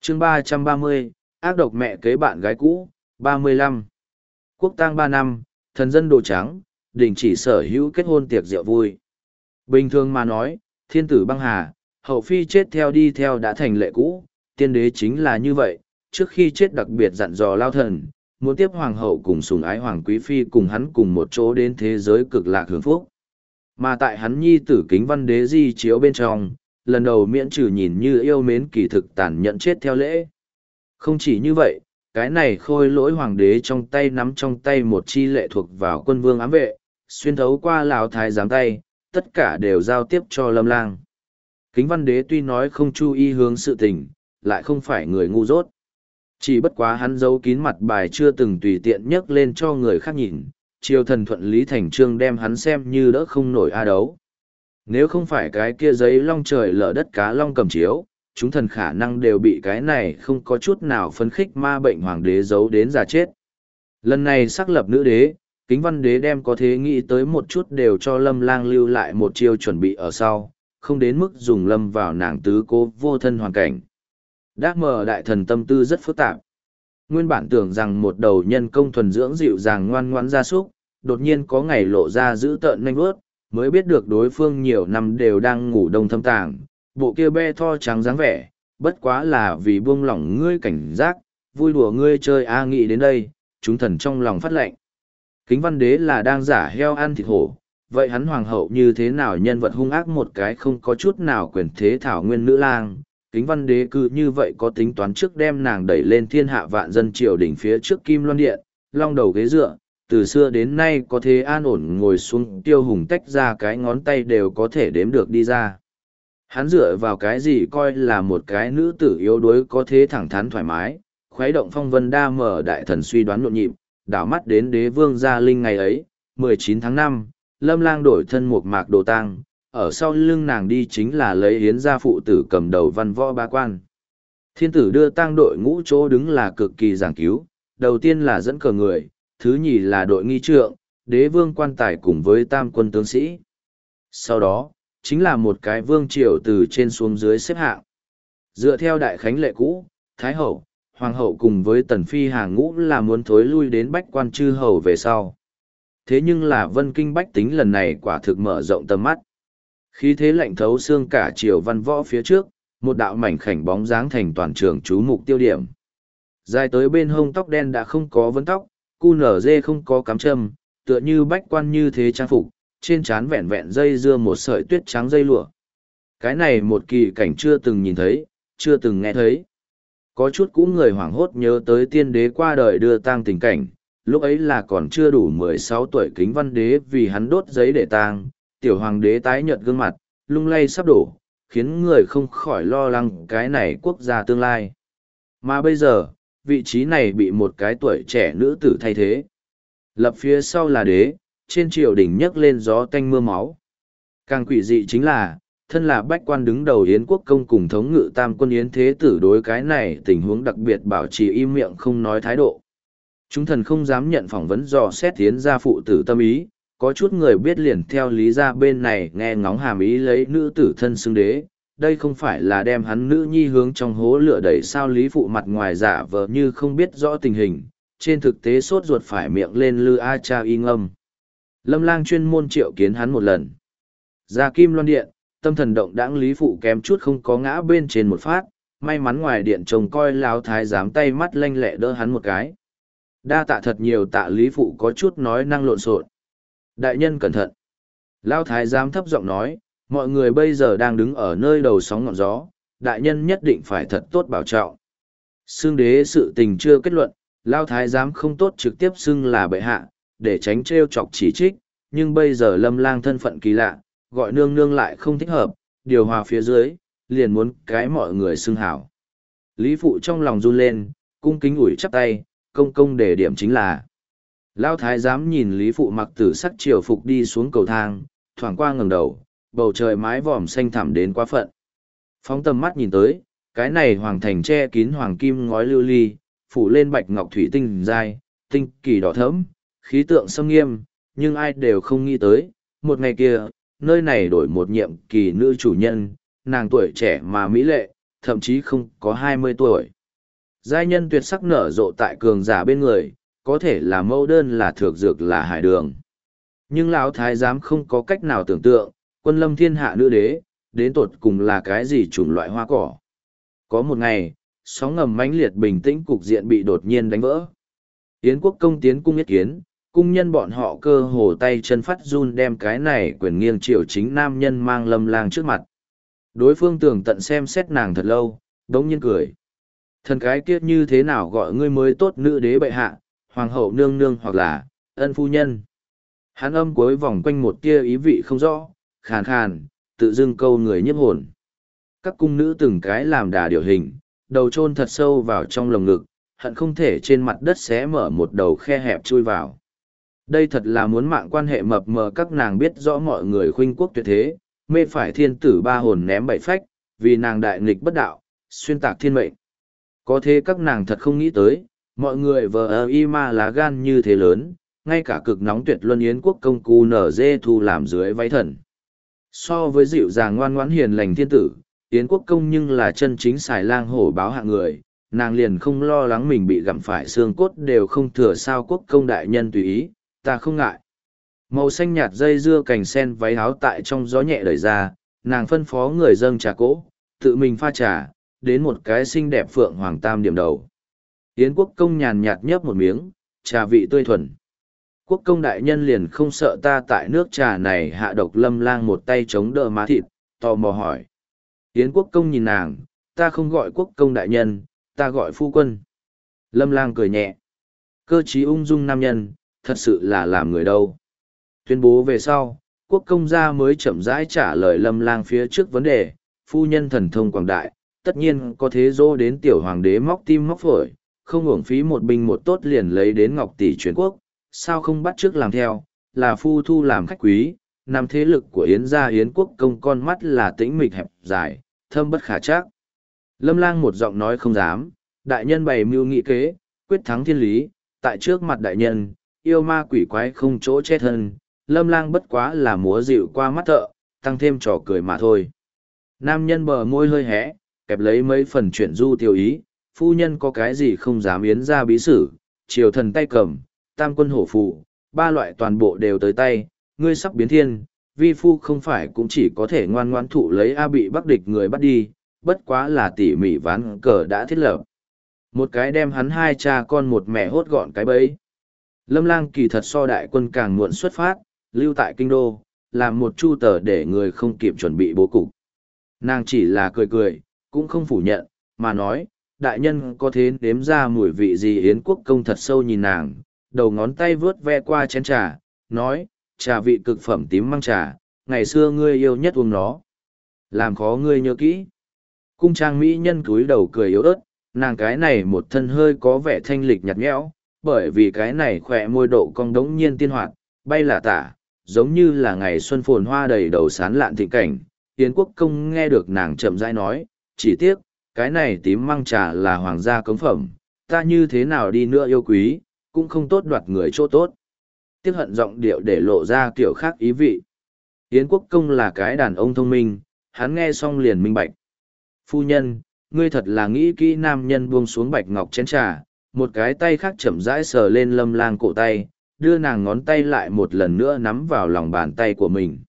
chương 330, ác độc mẹ kế bạn gái cũ, 35. Quốc tang 3 năm, thần dân đồ trắng, đình chỉ sở hữu kết hôn tiệc rượu vui. Bình thường mà nói, thiên tử băng hà, hậu phi chết theo đi theo đã thành lệ cũ, tiên đế chính là như vậy, trước khi chết đặc biệt dặn dò lao thần, muốn tiếp hoàng hậu cùng sủng ái hoàng quý phi cùng hắn cùng một chỗ đến thế giới cực lạc hưởng phúc. Mà tại hắn nhi tử Kính Văn Đế di chiếu bên trong, lần đầu miễn trừ nhìn như yêu mến kỳ thực tàn nhẫn chết theo lễ. Không chỉ như vậy, cái này khôi lỗi hoàng đế trong tay nắm trong tay một chi lệ thuộc vào quân vương ám vệ, xuyên thấu qua Lão thái giám tay, tất cả đều giao tiếp cho Lâm Lang. Kính Văn Đế tuy nói không chú ý hướng sự tình, lại không phải người ngu dốt. Chỉ bất quá hắn giấu kín mặt bài chưa từng tùy tiện nhấc lên cho người khác nhìn, triều thần thuận lý thành trương đem hắn xem như đỡ không nổi a đấu. Nếu không phải cái kia giấy long trời lở đất cá long cầm chiếu, chúng thần khả năng đều bị cái này không có chút nào phấn khích ma bệnh hoàng đế giấu đến già chết. Lần này xác lập nữ đế, Kính Văn Đế đem có thế nghĩ tới một chút đều cho Lâm Lang lưu lại một chiêu chuẩn bị ở sau, không đến mức dùng Lâm vào nàng tứ cố vô thân hoàn cảnh. Đác mờ đại thần tâm tư rất phức tạp. Nguyên bản tưởng rằng một đầu nhân công thuần dưỡng dịu dàng ngoan ngoãn gia súc, đột nhiên có ngày lộ ra dữ tợn nhanh vớt, mới biết được đối phương nhiều năm đều đang ngủ đông thâm tàng, bộ kia be tho trắng dáng vẻ, bất quá là vì buông lỏng ngươi cảnh giác, vui đùa ngươi chơi nghĩ đến đây, chúng thần trong lòng phát lệnh. Kính Văn Đế là đang giả heo ăn thịt hổ, vậy hắn hoàng hậu như thế nào nhân vật hung ác một cái không có chút nào quyền thế thảo nguyên nữ lang. Kính Văn Đế cứ như vậy có tính toán trước đem nàng đẩy lên thiên hạ vạn dân triều đỉnh phía trước Kim Loan Điện, long đầu ghế dựa, từ xưa đến nay có thế an ổn ngồi xuống Tiêu Hùng tách ra cái ngón tay đều có thể đếm được đi ra. Hắn dựa vào cái gì coi là một cái nữ tử yếu đuối có thế thẳng thắn thoải mái, khuấy động phong vân đa mở đại thần suy đoán nhộn nhịp, đảo mắt đến đế vương gia linh ngày ấy, 19 tháng 5, Lâm Lang đổi thân một mạc đồ tang, ở sau lưng nàng đi chính là lấy hiến gia phụ tử cầm đầu văn võ ba quan. Thiên tử đưa tang đội ngũ chỗ đứng là cực kỳ giảng cứu, đầu tiên là dẫn cờ người, thứ nhì là đội nghi trượng, đế vương quan tài cùng với tam quân tướng sĩ. Sau đó, chính là một cái vương triều từ trên xuống dưới xếp hạng. Dựa theo đại khánh lệ cũ, Thái hậu, Hoàng hậu cùng với tần phi hàng ngũ là muốn thối lui đến bách quan chư hầu về sau. Thế nhưng là vân kinh bách tính lần này quả thực mở rộng tầm mắt. Khí thế lạnh thấu xương cả triều văn võ phía trước, một đạo mảnh khảnh bóng dáng thành toàn trường chú mục tiêu điểm. Dài tới bên hông tóc đen đã không có vấn tóc, cu nở dê không có cắm châm, tựa như bách quan như thế trang phục, trên trán vẹn vẹn dây dưa một sợi tuyết trắng dây lụa. Cái này một kỳ cảnh chưa từng nhìn thấy, chưa từng nghe thấy. Có chút cũ người hoảng hốt nhớ tới tiên đế qua đời đưa tang tình cảnh, lúc ấy là còn chưa đủ 16 tuổi Kính Văn Đế vì hắn đốt giấy để tang, tiểu hoàng đế tái nhợt gương mặt, lung lay sắp đổ, khiến người không khỏi lo lắng cái này quốc gia tương lai. Mà bây giờ, vị trí này bị một cái tuổi trẻ nữ tử thay thế. Lập phía sau là đế, trên triều đình nhấc lên gió tanh mưa máu. Càng quỷ dị chính là, thân là bách quan đứng đầu Yến quốc công cùng thống ngự tam quân Yến thế tử đối cái này tình huống đặc biệt bảo trì im miệng không nói thái độ. Chúng thần không dám nhận phỏng vấn dò xét Yến gia phụ tử tâm ý, có chút người biết liền theo lý ra bên này nghe ngóng hàm ý lấy nữ tử thân xưng đế. Đây không phải là đem hắn nữ nhi hướng trong hố lửa đẩy sao lý phụ mặt ngoài giả vờ như không biết rõ tình hình, trên thực tế sốt ruột phải miệng lên lư a cha y ngâm. Lâm Lang chuyên môn triệu kiến hắn một lần. Ra Kim Loan Điện, tâm thần động đãng lý phụ kém chút không có ngã bên trên một phát, may mắn ngoài điện trông coi Lão thái giám tay mắt lanh lẹ đỡ hắn một cái. Đa tạ thật nhiều tạ lý phụ có chút nói năng lộn xộn. Đại nhân cẩn thận. Lão thái giám thấp giọng nói, mọi người bây giờ đang đứng ở nơi đầu sóng ngọn gió, đại nhân nhất định phải thật tốt bảo trọng. Xưng đế sự tình chưa kết luận, Lão thái giám không tốt trực tiếp xưng là bệ hạ, để tránh trêu chọc chỉ trích, nhưng bây giờ Lâm Lang thân phận kỳ lạ, gọi nương nương lại không thích hợp, điều hòa phía dưới, liền muốn cái mọi người xưng hảo. Lý phụ trong lòng run lên, cung kính ủi chắp tay, công công để điểm chính là. Lão thái giám nhìn Lý phụ mặc tử sắc triều phục đi xuống cầu thang, thoảng qua ngẩng đầu, bầu trời mái vòm xanh thẳm đến quá phận. Phóng tầm mắt nhìn tới, cái này hoàng thành che kín hoàng kim ngói lưu ly, phủ lên bạch ngọc thủy tinh dai, tinh kỳ đỏ thẫm, khí tượng sâm nghiêm, nhưng ai đều không nghĩ tới, một ngày kia, nơi này đổi một nhiệm kỳ nữ chủ nhân, nàng tuổi trẻ mà mỹ lệ, thậm chí không có 20 tuổi. Giai nhân tuyệt sắc nở rộ tại cường giả bên người, có thể là mẫu đơn là thược dược là hải đường. Nhưng lão thái giám không có cách nào tưởng tượng, quân lâm thiên hạ nữ đế, đến tột cùng là cái gì chủng loại hoa cỏ. Có một ngày, sóng ngầm mãnh liệt bình tĩnh cục diện bị đột nhiên đánh vỡ. Yến quốc công tiến cung yết kiến, cung nhân bọn họ cơ hồ tay chân phát run đem cái này quyền nghiêng triều chính nam nhân mang Lâm Lang trước mặt. Đối phương tường tận xem xét nàng thật lâu, đống nhiên cười. Thần cái kiết như thế nào gọi ngươi mới tốt nữ đế bệ hạ, hoàng hậu nương nương hoặc là ân phu nhân. Hắn âm cuối vòng quanh một tia ý vị không rõ, khàn khàn, tự dưng câu người nhiếp hồn. Các cung nữ từng cái làm đà điều hình, đầu chôn thật sâu vào trong lồng ngực, hận không thể trên mặt đất xé mở một đầu khe hẹp chui vào. Đây thật là muốn mạng quan hệ mập mờ, các nàng biết rõ mọi người khuynh quốc tuyệt thế, mê phải thiên tử ba hồn ném bảy phách, vì nàng đại nghịch bất đạo, xuyên tạc thiên mệnh. Có thế các nàng thật không nghĩ tới, mọi người vờ y ma lá gan như thế lớn, ngay cả cực nóng tuyệt luân Yến quốc công cu nở dê thu làm dưới váy thần. So với dịu dàng ngoan ngoãn hiền lành thiên tử, Yến quốc công nhưng là chân chính xài lang hổ báo hạng người, nàng liền không lo lắng mình bị gặm phải xương cốt đều không thừa sao. Quốc công đại nhân tùy ý, ta không ngại. Màu xanh nhạt dây dưa cành sen váy áo tại trong gió nhẹ đẩy ra, nàng phân phó người dâng trà cỗ, tự mình pha trà, đến một cái xinh đẹp phượng hoàng tam điểm đầu. Yến quốc công nhàn nhạt nhấp một miếng, trà vị tươi thuần. Quốc công đại nhân liền không sợ ta tại nước trà này hạ độc. Lâm Lang một tay chống đỡ má thịt, tò mò hỏi. Yến quốc công nhìn nàng, ta không gọi quốc công đại nhân, ta gọi phu quân. Lâm Lang cười nhẹ. Cơ trí ung dung nam nhân, thật sự là làm người đâu. Tuyên bố về sau, quốc công gia mới chậm rãi trả lời Lâm Lang phía trước vấn đề. Phu nhân thần thông quảng đại, tất nhiên có thế dỗ đến tiểu hoàng đế móc tim móc phổi, không uổng phí một binh một tốt liền lấy đến ngọc tỷ truyền quốc, sao không bắt chước làm theo, là phu thu làm khách quý. Nằm thế lực của Yến gia Yến quốc công con mắt là tĩnh mịch hẹp dài, thâm bất khả trắc. Lâm Lang một giọng nói không dám, đại nhân bày mưu nghị kế, quyết thắng thiên lý, tại trước mặt đại nhân, yêu ma quỷ quái không chỗ che thân. Lâm Lang bất quá là múa dịu qua mắt thợ, tăng thêm trò cười mà thôi. Nam nhân bờ môi hơi hé, kẹp lấy mấy phần chuyện du tiêu ý, phu nhân có cái gì không dám Yến gia bí sử, triều thần tay cầm, tam quân hổ phụ, ba loại toàn bộ đều tới tay, ngươi sắp biến thiên, vi phu không phải cũng chỉ có thể ngoan ngoãn thụ lấy A bị bắc địch người bắt đi, bất quá là tỉ mỉ ván cờ đã thiết lập. Một cái đem hắn hai cha con một mẹ hốt gọn cái bẫy. Lâm Lang kỳ thật so đại quân càng muộn xuất phát, lưu tại kinh đô, làm một chu tờ để người không kịp chuẩn bị bố cục. Nàng chỉ là cười cười, cũng không phủ nhận, mà nói, đại nhân có thế nếm ra mùi vị gì. Yến quốc công thật sâu nhìn nàng, đầu ngón tay vướt ve qua chén trà, nói, trà vị cực phẩm tím măng trà, ngày xưa ngươi yêu nhất uống nó. Làm khó ngươi nhớ kỹ. Cung trang mỹ nhân cúi đầu cười yếu ớt, nàng cái này một thân hơi có vẻ thanh lịch nhạt nhẽo, bởi vì cái này khỏe môi độ cong đống nhiên tiên hoạt, bay là tả, giống như là ngày xuân phồn hoa đầy đầu sán lạn thịnh cảnh. Yến quốc công nghe được nàng chậm rãi nói, chỉ tiếc, cái này tím măng trà là hoàng gia cống phẩm, ta như thế nào đi nữa yêu quý, cũng không tốt đoạt người chỗ tốt. Tiếc hận giọng điệu để lộ ra kiểu khác ý vị. Yến quốc công là cái đàn ông thông minh, hắn nghe xong liền minh bạch. Phu nhân, ngươi thật là nghĩ kỹ. Nam nhân buông xuống bạch ngọc chén trà, một cái tay khác chậm rãi sờ lên Lâm Lang cổ tay, đưa nàng ngón tay lại một lần nữa nắm vào lòng bàn tay của mình.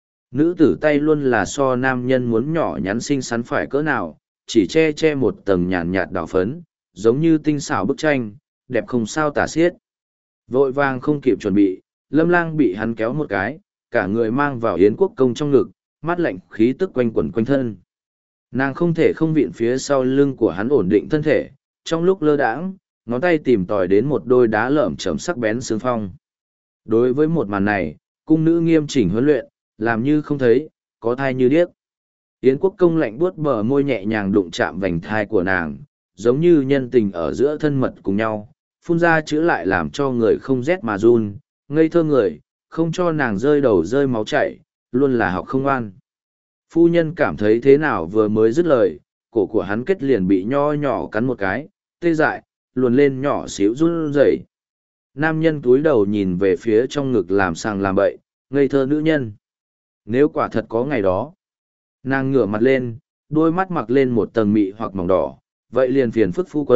Nữ tử tay luôn là so nam nhân muốn nhỏ nhắn xinh xắn phải cỡ nào, chỉ che che một tầng nhàn nhạt đỏ phấn, giống như tinh xảo bức tranh, đẹp không sao tả xiết. Vội vàng không kịp chuẩn bị, Lâm Lang bị hắn kéo một cái, cả người mang vào Yến quốc công trong ngực, mát lạnh khí tức quanh quẩn quanh thân. Nàng không thể không vịn phía sau lưng của hắn ổn định thân thể, trong lúc lơ đãng, ngón tay tìm tòi đến một đôi đá lởm chởm sắc bén xương phong. Đối với một màn này, cung nữ nghiêm chỉnh huấn luyện, làm như không thấy, có thai như điếc. Yến quốc công lạnh buốt bờ môi nhẹ nhàng đụng chạm vành thai của nàng, giống như nhân tình ở giữa thân mật cùng nhau, phun ra chữ lại làm cho người không rét mà run, ngây thơ người, không cho nàng rơi đầu rơi máu chảy, luôn là học không ngoan. Phu nhân cảm thấy thế nào vừa mới dứt lời, cổ của hắn kết liền bị nho nhỏ cắn một cái, tê dại, luồn lên nhỏ xíu run rẩy. Nam nhân túi đầu nhìn về phía trong ngực làm sàng làm bậy, ngây thơ nữ nhân. Nếu quả thật có ngày đó, nàng ngửa mặt lên, đôi mắt mặc lên một tầng mị hoặc mỏng đỏ, vậy liền phiền phức phu quân,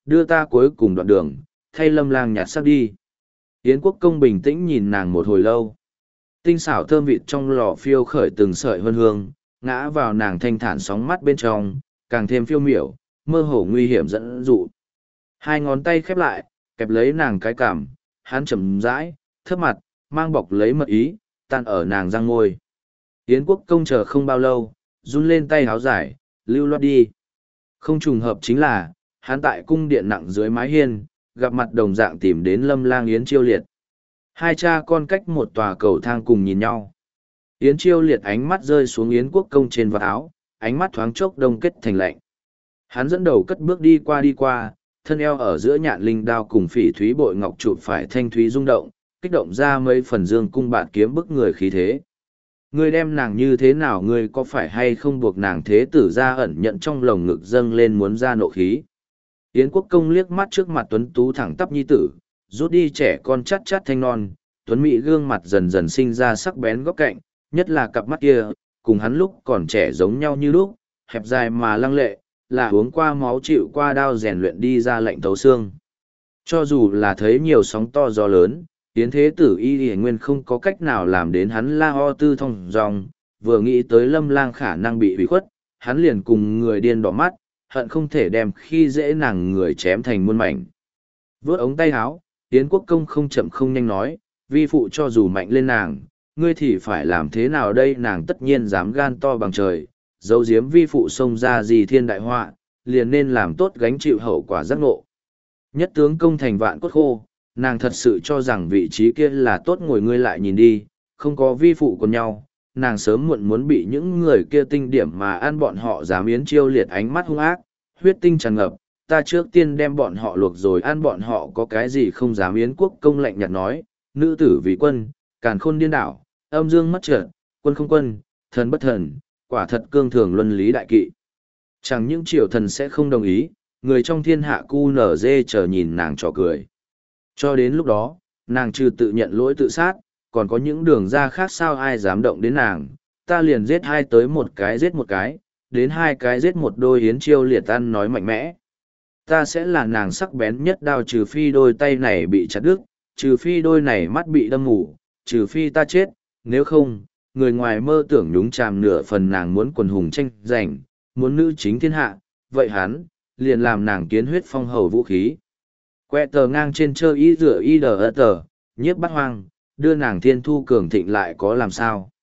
đưa ta cuối cùng đoạn đường, thay Lâm Lang nhặt xác đi. Yến Quốc Công bình tĩnh nhìn nàng một hồi lâu. Tinh xảo thơm vịt trong lò phiêu khởi từng sợi vân hương, ngã vào nàng thanh thản sóng mắt bên trong, càng thêm phiêu miểu, mơ hồ nguy hiểm dẫn dụ. Hai ngón tay khép lại, kẹp lấy nàng cái cằm, hắn chậm rãi, thấp mặt, mang bọc lấy mật ý, tan ở nàng răng ngôi. Yến Quốc Công chờ không bao lâu, run lên tay háo dài, lưu loát đi. Không trùng hợp chính là, hắn tại cung điện nặng dưới mái hiên, gặp mặt đồng dạng tìm đến Lâm Lang Yến Chiêu Liệt. Hai cha con cách một tòa cầu thang cùng nhìn nhau. Yến Chiêu Liệt ánh mắt rơi xuống Yến Quốc Công trên vạt áo, ánh mắt thoáng chốc đông kết thành lạnh. Hắn dẫn đầu cất bước đi qua, thân eo ở giữa nhạn linh đao cùng phỉ thúy bội ngọc chụp phải thanh thúy rung động, kích động ra mấy phần dương cung bạt kiếm bức người khí thế. Ngươi đem nàng như thế nào, ngươi có phải hay không buộc nàng thế tử ra ẩn nhận trong lồng ngực dâng lên muốn ra nộ khí. Yến Quốc Công liếc mắt trước mặt tuấn tú thẳng tắp nhi tử, rút đi trẻ con chát chát thanh non, tuấn mỹ gương mặt dần dần sinh ra sắc bén góc cạnh, nhất là cặp mắt kia, cùng hắn lúc còn trẻ giống nhau như lúc, hẹp dài mà lăng lệ, là uống qua máu chịu qua đao rèn luyện đi ra lạnh thấu xương. Cho dù là thấy nhiều sóng to gió lớn, Yến Thế Tử y nguyên không có cách nào làm đến hắn la ho tư thông dòng, vừa nghĩ tới Lâm Lang khả năng bị hủy khuất, hắn liền cùng người điên đỏ mắt, hận không thể đem khi dễ nàng người chém thành muôn mảnh. Vướt ống tay áo, Yến Quốc Công không chậm không nhanh nói, vi phụ cho dù mạnh lên nàng, ngươi thì phải làm thế nào đây, nàng tất nhiên dám gan to bằng trời, giấu giếm vi phụ xông ra gì thiên đại họa, liền nên làm tốt gánh chịu hậu quả giác ngộ. Nhất tướng công thành vạn cốt khô, nàng thật sự cho rằng vị trí kia là tốt, ngồi ngươi lại nhìn đi, không có vi phụ còn nhau, nàng sớm muộn muốn bị những người kia tinh điểm mà ăn bọn họ. Dám Yến Chiêu Liệt ánh mắt hung ác, huyết tinh tràn ngập, ta trước tiên đem bọn họ luộc rồi ăn bọn họ có cái gì không dám. Yến Quốc Công lạnh nhạt nói, nữ tử vì quân, càn khôn điên đảo, âm dương mất trợn, quân không quân, thần bất thần, quả thật cương thường luân lý đại kỵ. Chẳng những triều thần sẽ không đồng ý, người trong thiên hạ cu nở dê chờ nhìn nàng trò cười. Cho đến lúc đó, nàng trừ tự nhận lỗi tự sát, còn có những đường ra khác sao ai dám động đến nàng, ta liền giết hai tới một cái giết một cái, đến hai cái giết một đôi. Yến Chiêu Liệt ăn nói mạnh mẽ. Ta sẽ là nàng sắc bén nhất đao, trừ phi đôi tay này bị chặt đứt, trừ phi đôi này mắt bị đâm mù, trừ phi ta chết, nếu không, người ngoài mơ tưởng nhúng chàm nửa phần nàng muốn quần hùng tranh giành, muốn nữ chính thiên hạ, vậy hắn, liền làm nàng kiến huyết phong hầu vũ khí. Que tờ ngang trên chơ y rửa y đờ ơ tờ, nhiếp bắt hoang, đưa nàng thiên thu cường thịnh lại có làm sao.